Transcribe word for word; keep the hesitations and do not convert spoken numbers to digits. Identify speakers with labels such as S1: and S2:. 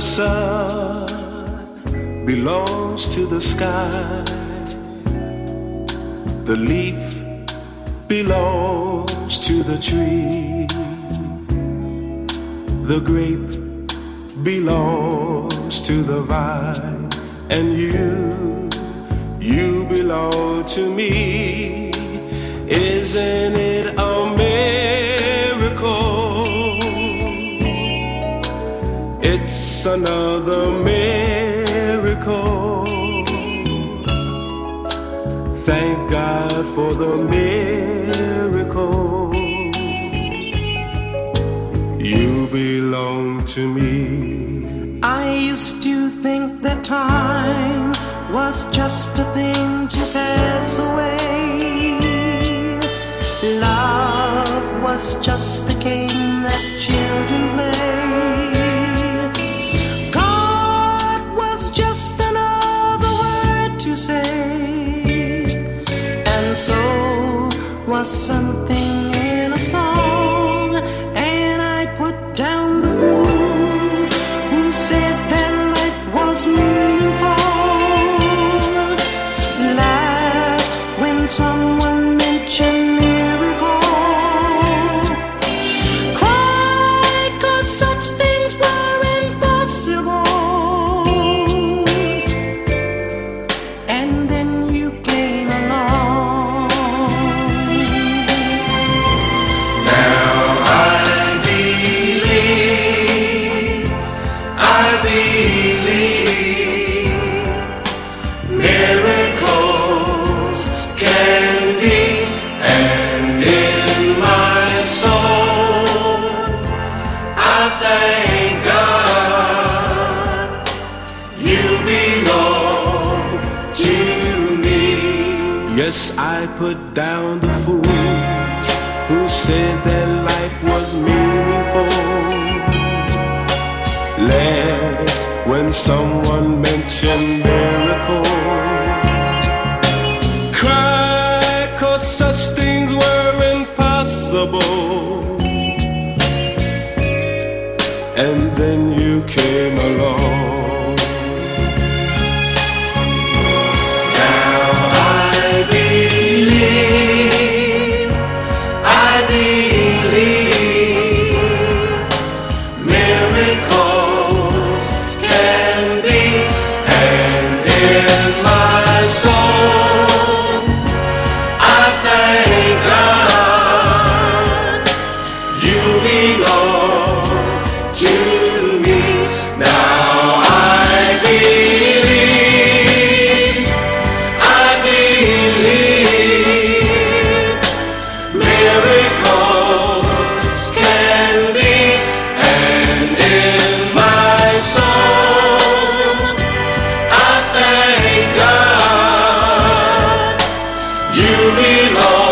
S1: sun belongs to the sky. The leaf belongs to the tree. The grape belongs to the vine. And you, you belong to me. Isn't it a miracle? It's another miracle. Thank God for the miracle. You belong to me.
S2: I used to think that time was just a thing to pass away. Love was just the game that children play. God was just another word to say. And so was something in a song. And I put down the fools who said that life was meaningful. Laugh when someone mentioned miracle. Cry 'cause such things were impossible. And then you came along.
S1: Now I believe, I believe miracles can be, and in my soul I thank God you belong to me. Yes, I put down the fools who said that life was meaningful. Laughed when someone mentioned miracle. Cried 'cause such things were impossible. And then you came along. Now I believe, I believe miracles can be, and in my soul I thank God you belong to me. Now I believe, I believe miracles can be, and in my soul I thank God you belong